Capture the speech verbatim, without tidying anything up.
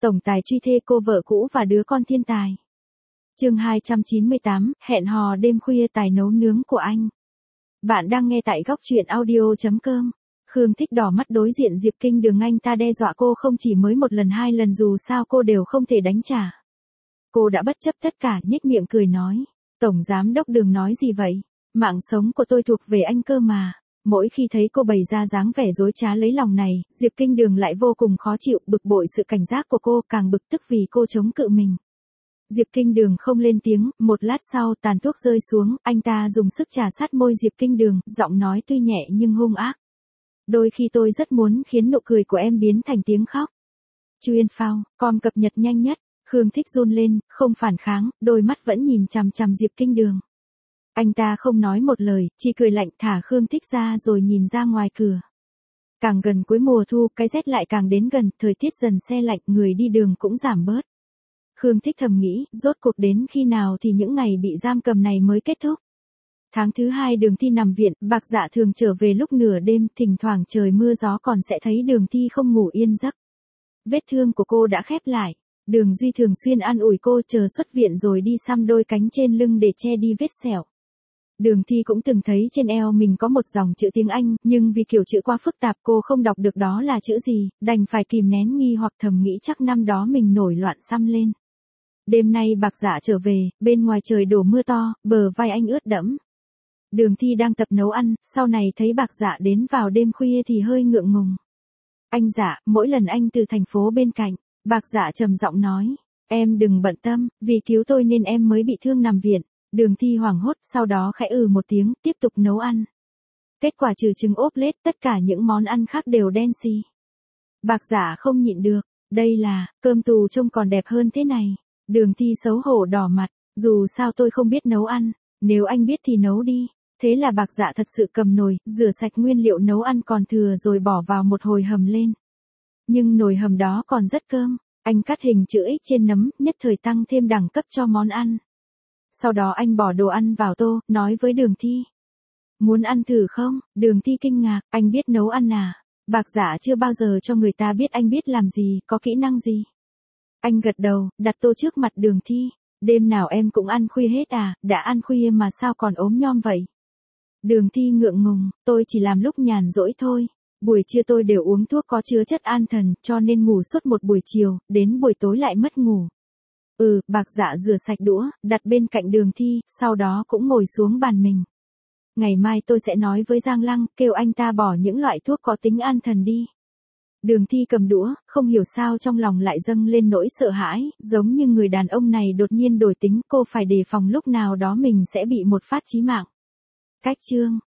tổng tài truy thê cô vợ cũ và đứa con thiên tài. Chương hai trăm chín mươi tám, hẹn hò đêm khuya tài nấu nướng của anh. Bạn đang nghe tại góc truyện audio chấm com. Khương Thích đỏ mắt đối diện Diệp Kinh Đường, anh ta đe dọa cô không chỉ mới một lần hai lần, dù sao cô đều không thể đánh trả. Cô đã bất chấp tất cả, nhếch miệng cười nói, Tổng Giám Đốc Đường nói gì vậy? Mạng sống của tôi thuộc về anh cơ mà. Mỗi khi thấy cô bày ra dáng vẻ dối trá lấy lòng này, Diệp Kinh Đường lại vô cùng khó chịu, bực bội sự cảnh giác của cô, càng bực tức vì cô chống cự mình. Diệp Kinh Đường không lên tiếng, một lát sau tàn thuốc rơi xuống, anh ta dùng sức trà sát môi Diệp Kinh Đường, giọng nói tuy nhẹ nhưng hung ác. Đôi khi tôi rất muốn khiến nụ cười của em biến thành tiếng khóc. Chuyên phao, com cập nhật nhanh nhất. Khương Thích run lên, không phản kháng, đôi mắt vẫn nhìn chằm chằm Diệp Kinh Đường. Anh ta không nói một lời, chỉ cười lạnh thả Khương Thích ra rồi nhìn ra ngoài cửa. Càng gần cuối mùa thu, cái rét lại càng đến gần, thời tiết dần se lạnh, người đi đường cũng giảm bớt. Khương Thích thầm nghĩ, rốt cuộc đến khi nào thì những ngày bị giam cầm này mới kết thúc. Tháng thứ hai Đường Thi nằm viện, Bạc Dạ thường trở về lúc nửa đêm, thỉnh thoảng trời mưa gió còn sẽ thấy Đường Thi không ngủ yên giấc. Vết thương của cô đã khép lại. Đường Duy thường xuyên an ủi cô chờ xuất viện rồi đi xăm đôi cánh trên lưng để che đi vết sẹo. Đường Thi cũng từng thấy trên eo mình có một dòng chữ tiếng Anh, nhưng vì kiểu chữ quá phức tạp cô không đọc được đó là chữ gì, đành phải kìm nén nghi hoặc thầm nghĩ chắc năm đó mình nổi loạn xăm lên. Đêm nay Bạc Dạ trở về, bên ngoài trời đổ mưa to, bờ vai anh ướt đẫm. Đường Thi đang tập nấu ăn, sau này thấy Bạc Dạ đến vào đêm khuya thì hơi ngượng ngùng. Anh Dạ, mỗi lần anh từ thành phố bên cạnh, Bạc Dạ trầm giọng nói, em đừng bận tâm, vì cứu tôi nên em mới bị thương nằm viện. Đường Thi hoảng hốt, sau đó khẽ ừ một tiếng, tiếp tục nấu ăn. Kết quả trừ trứng ốp lết, tất cả những món ăn khác đều đen xì. Bạc Dạ không nhịn được, đây là, cơm tù trông còn đẹp hơn thế này. Đường Thi xấu hổ đỏ mặt, dù sao tôi không biết nấu ăn, nếu anh biết thì nấu đi. Thế là Bạc Dạ thật sự cầm nồi, rửa sạch nguyên liệu nấu ăn còn thừa rồi bỏ vào một hồi hầm lên. Nhưng nồi hầm đó còn rất cơm, anh cắt hình chữ X trên nấm, nhất thời tăng thêm đẳng cấp cho món ăn. Sau đó anh bỏ đồ ăn vào tô, nói với Đường Thi. Muốn ăn thử không? Đường Thi kinh ngạc, anh biết nấu ăn à? Bạc Dạ chưa bao giờ cho người ta biết anh biết làm gì, có kỹ năng gì. Anh gật đầu, đặt tô trước mặt Đường Thi. Đêm nào em cũng ăn khuya hết à, đã ăn khuya mà sao còn ốm nhom vậy? Đường Thi ngượng ngùng, tôi chỉ làm lúc nhàn rỗi thôi. Buổi trưa tôi đều uống thuốc có chứa chất an thần, cho nên ngủ suốt một buổi chiều, đến buổi tối lại mất ngủ. Ừ, Bạc Dạ rửa sạch đũa, đặt bên cạnh Đường Thi, sau đó cũng ngồi xuống bàn mình. Ngày mai tôi sẽ nói với Giang Lăng, kêu anh ta bỏ những loại thuốc có tính an thần đi. Đường Thi cầm đũa, không hiểu sao trong lòng lại dâng lên nỗi sợ hãi, giống như người đàn ông này đột nhiên đổi tính, cô phải đề phòng lúc nào đó mình sẽ bị một phát chí mạng. Cách chương